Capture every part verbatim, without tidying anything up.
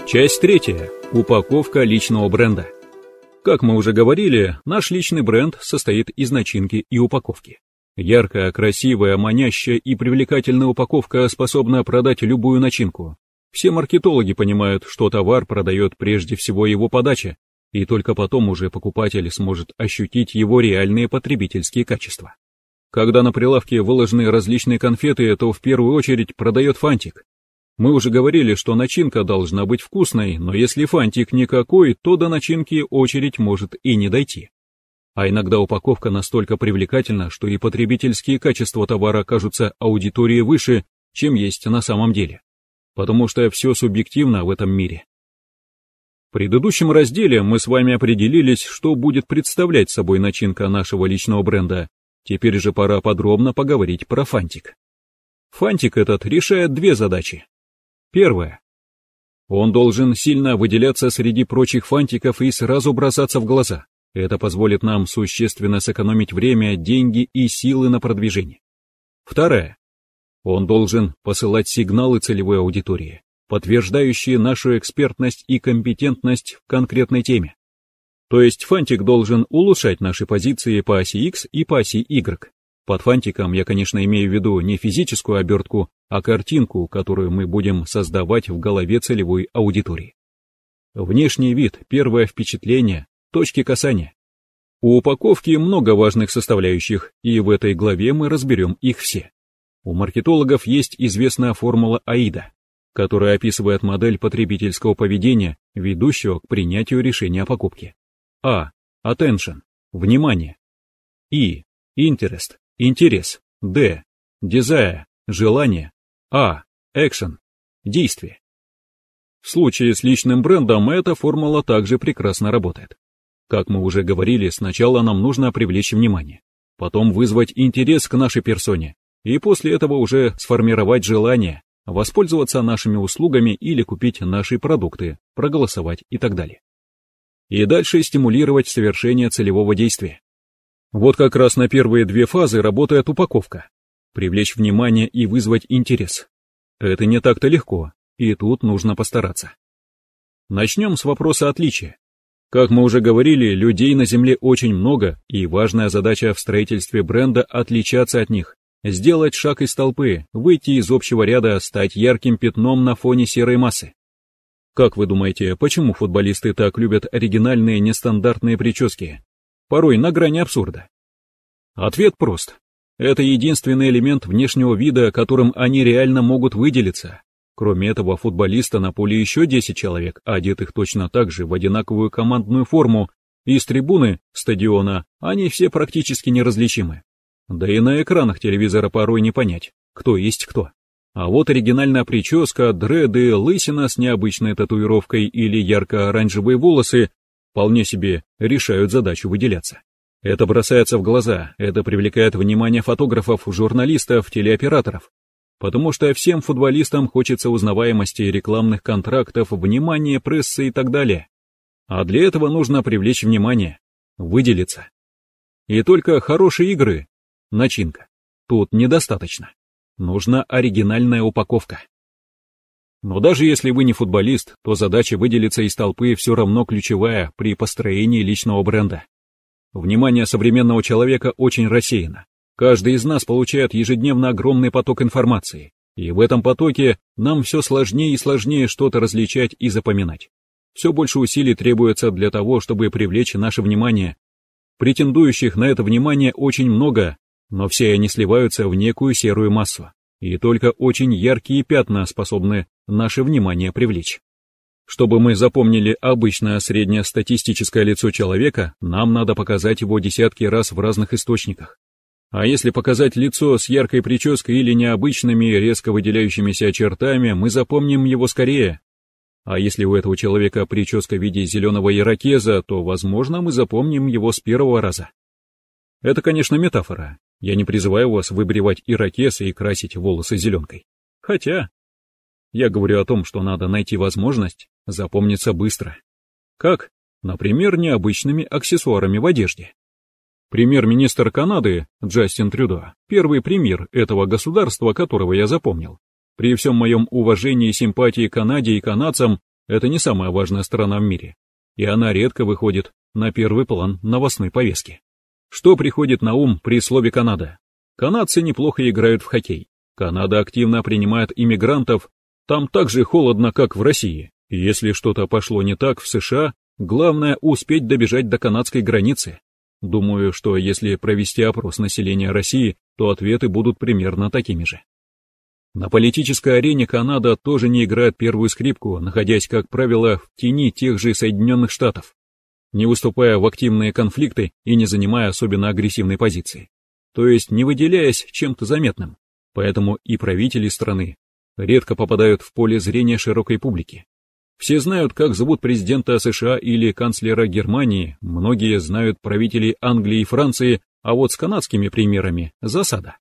Часть третья. Упаковка личного бренда. Как мы уже говорили, наш личный бренд состоит из начинки и упаковки. Яркая, красивая, манящая и привлекательная упаковка способна продать любую начинку. Все маркетологи понимают, что товар продает прежде всего его подача, и только потом уже покупатель сможет ощутить его реальные потребительские качества. Когда на прилавке выложены различные конфеты, то в первую очередь продает фантик. Мы уже говорили, что начинка должна быть вкусной, но если фантик никакой, то до начинки очередь может и не дойти. А иногда упаковка настолько привлекательна, что и потребительские качества товара кажутся аудитории выше, чем есть на самом деле. Потому что все субъективно в этом мире. В предыдущем разделе мы с вами определились, что будет представлять собой начинка нашего личного бренда. Теперь же пора подробно поговорить про фантик. Фантик этот решает две задачи. Первое. Он должен сильно выделяться среди прочих фантиков и сразу бросаться в глаза. Это позволит нам существенно сэкономить время, деньги и силы на продвижение. Второе. Он должен посылать сигналы целевой аудитории, подтверждающие нашу экспертность и компетентность в конкретной теме. То есть фантик должен улучшать наши позиции по оси X и по оси Y. Под фантиком я, конечно, имею в виду не физическую обертку, а картинку, которую мы будем создавать в голове целевой аудитории. Внешний вид, первое впечатление, точки касания. У упаковки много важных составляющих, и в этой главе мы разберем их все. У маркетологов есть известная формула АИДа, которая описывает модель потребительского поведения, ведущего к принятию решения о покупке. А. Attention – внимание. И. Interest – интерес. Д. Desire – желание. А. Action – действие. В случае с личным брендом эта формула также прекрасно работает. Как мы уже говорили, сначала нам нужно привлечь внимание, потом вызвать интерес к нашей персоне, и после этого уже сформировать желание, воспользоваться нашими услугами или купить наши продукты, проголосовать и так далее. И дальше стимулировать совершение целевого действия. Вот как раз на первые две фазы работает упаковка. Привлечь внимание и вызвать интерес. Это не так-то легко, и тут нужно постараться. Начнем с вопроса отличия. Как мы уже говорили, людей на Земле очень много, и важная задача в строительстве бренда отличаться от них, сделать шаг из толпы, выйти из общего ряда, стать ярким пятном на фоне серой массы. Как вы думаете, почему футболисты так любят оригинальные нестандартные прически? Порой на грани абсурда. Ответ прост. Это единственный элемент внешнего вида, которым они реально могут выделиться. Кроме этого футболиста на поле еще десять человек, одетых точно так же в одинаковую командную форму, и с трибуны стадиона они все практически неразличимы. Да и на экранах телевизора порой не понять, кто есть кто. А вот оригинальная прическа, дреды, лысина с необычной татуировкой или ярко-оранжевые волосы вполне себе решают задачу выделяться. Это бросается в глаза, это привлекает внимание фотографов, журналистов, телеоператоров. Потому что всем футболистам хочется узнаваемости, рекламных контрактов, внимания прессы и так далее. А для этого нужно привлечь внимание, выделиться. И только хорошие игры, начинка, тут недостаточно. Нужна оригинальная упаковка. Но даже если вы не футболист, то задача выделиться из толпы все равно ключевая при построении личного бренда. Внимание современного человека очень рассеяно. Каждый из нас получает ежедневно огромный поток информации, и в этом потоке нам все сложнее и сложнее что-то различать и запоминать. Все больше усилий требуется для того, чтобы привлечь наше внимание. Претендующих на это внимание очень много, но все они сливаются в некую серую массу, и только очень яркие пятна способны наше внимание привлечь. Чтобы мы запомнили обычное среднестатистическое лицо человека, нам надо показать его десятки раз в разных источниках. А если показать лицо с яркой прической или необычными, резко выделяющимися чертами, мы запомним его скорее. А если у этого человека прическа в виде зеленого ирокеза, то, возможно, мы запомним его с первого раза. Это, конечно, метафора. Я не призываю вас выбривать ирокез и красить волосы зеленкой. Хотя, я говорю о том, что надо найти возможность запомниться быстро. Как? Например, необычными аксессуарами в одежде. Премьер-министр Канады Джастин Трюдо, первый премьер этого государства, которого я запомнил. При всем моем уважении и симпатии к Канаде и канадцам, Это не самая важная страна в мире, и она редко выходит на первый план новостной повестки. Что приходит на ум при слове «Канада»? Канадцы неплохо играют в хоккей. Канада активно принимает иммигрантов, там так же холодно, как в России. И если что-то пошло не так в США, главное успеть добежать до канадской границы. Думаю, что если провести опрос населения России, то ответы будут примерно такими же. На политической арене Канада тоже не играет первую скрипку, находясь, как правило, в тени тех же Соединенных Штатов, не выступая в активные конфликты и не занимая особенно агрессивной позиции, то есть не выделяясь чем-то заметным. Поэтому и правители страны редко попадают в поле зрения широкой публики. Все знают, как зовут президента США или канцлера Германии, многие знают правителей Англии и Франции, а вот с канадскими примерами засада.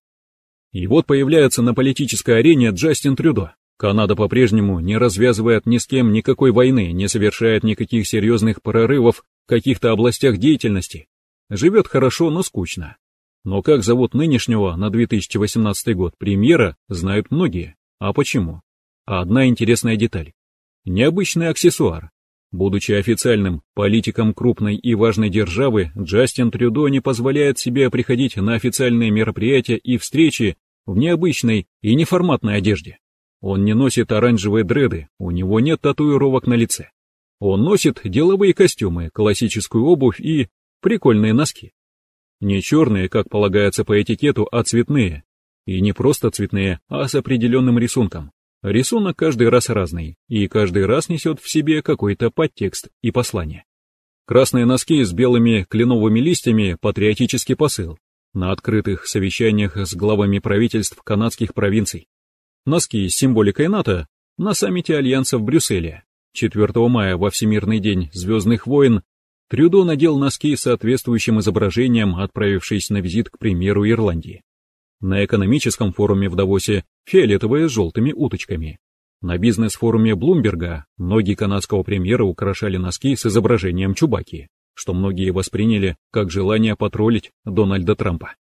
И вот появляется на политической арене Джастин Трюдо. Канада по-прежнему не развязывает ни с кем никакой войны, не совершает никаких серьезных прорывов в каких-то областях деятельности. Живет хорошо, но скучно. Но как зовут нынешнего на две тысячи восемнадцатый год премьера, знают многие. А почему? Одна интересная деталь. Необычный аксессуар. Будучи официальным политиком крупной и важной державы, Джастин Трюдо не позволяет себе приходить на официальные мероприятия и встречи в необычной и неформатной одежде. Он не носит оранжевые дреды, у него нет татуировок на лице. Он носит деловые костюмы, классическую обувь и прикольные носки. Не черные, как полагается по этикету, а цветные. И не просто цветные, а с определенным рисунком. Рисунок каждый раз разный, и каждый раз несет в себе какой-то подтекст и послание. Красные носки с белыми кленовыми листьями – патриотический посыл. На открытых совещаниях с главами правительств канадских провинций. Носки с символикой НАТО на саммите Альянса в Брюсселе. четвёртого мая во Всемирный день Звездных войн Трюдо надел носки с соответствующим изображением, отправившись на визит к премьеру Ирландии. На экономическом форуме в Давосе фиолетовые с желтыми уточками. На бизнес-форуме Блумберга ноги канадского премьера украшали носки с изображением Чубаки, что многие восприняли как желание потроллить Дональда Трампа.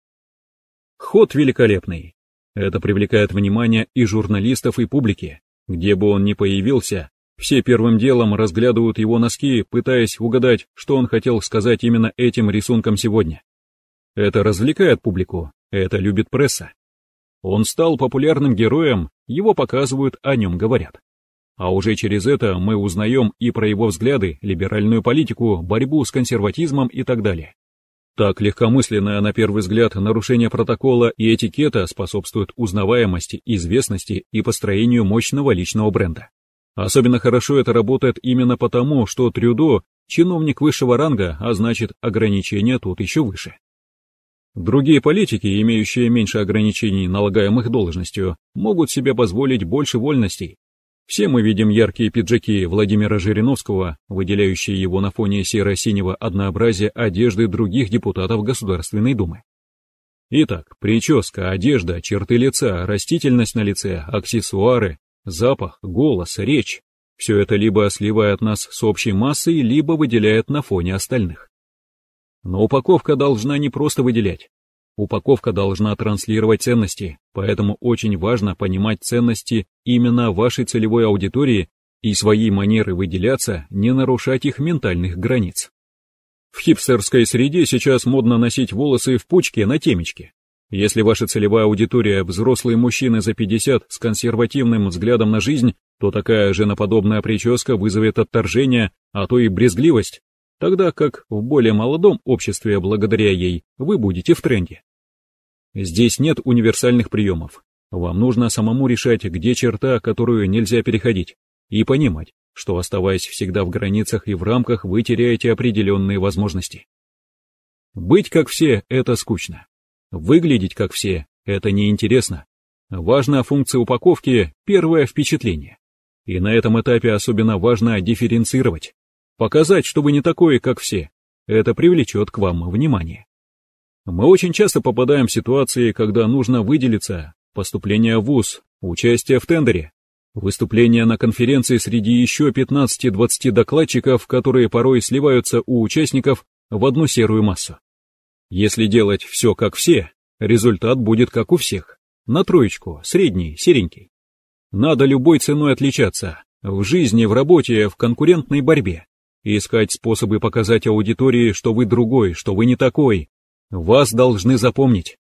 Ход великолепный. Это привлекает внимание и журналистов, и публики. Где бы он ни появился, все первым делом разглядывают его носки, пытаясь угадать, что он хотел сказать именно этим рисунком сегодня. Это развлекает публику, это любит пресса. Он стал популярным героем, его показывают, о нем говорят. А уже через это мы узнаем и про его взгляды, либеральную политику, борьбу с консерватизмом и так далее. Так легкомысленное на первый взгляд нарушение протокола и этикета способствует узнаваемости, известности и построению мощного личного бренда. Особенно хорошо это работает именно потому, что Трюдо – чиновник высшего ранга, а значит ограничения тут еще выше. Другие политики, имеющие меньше ограничений, налагаемых должностью, могут себе позволить больше вольностей. Все мы видим яркие пиджаки Владимира Жириновского, выделяющие его на фоне серо-синего однообразия одежды других депутатов Государственной Думы. Итак, прическа, одежда, черты лица, растительность на лице, аксессуары, запах, голос, речь – все это либо сливает нас с общей массой, либо выделяет на фоне остальных. Но упаковка должна не просто выделять. Упаковка должна транслировать ценности, поэтому очень важно понимать ценности именно вашей целевой аудитории и своей манеры выделяться, не нарушать их ментальных границ. В хипстерской среде сейчас модно носить волосы в пучке на темечке. Если ваша целевая аудитория – взрослые мужчины за пятьдесят с консервативным взглядом на жизнь, то такая женоподобная прическа вызовет отторжение, а то и брезгливость, тогда как в более молодом обществе благодаря ей вы будете в тренде. Здесь нет универсальных приемов. Вам нужно самому решать, где черта, которую нельзя переходить, и понимать, что, оставаясь всегда в границах и в рамках, вы теряете определенные возможности. Быть как все – это скучно. Выглядеть как все – это неинтересно. Важна функция упаковки – первое впечатление. И на этом этапе особенно важно дифференцировать. Показать, что вы не такой, как все. Это привлечет к вам внимание. Мы очень часто попадаем в ситуации, когда нужно выделиться: поступление в вуз, участие в тендере, выступление на конференции среди еще пятнадцати-двадцати докладчиков, которые порой сливаются у участников в одну серую массу. Если делать все как все, результат будет как у всех. На троечку, средний, серенький. Надо любой ценой отличаться, В жизни, в работе, в конкурентной борьбе. Искать способы показать аудитории, что вы другой, что вы не такой. Вас должны запомнить.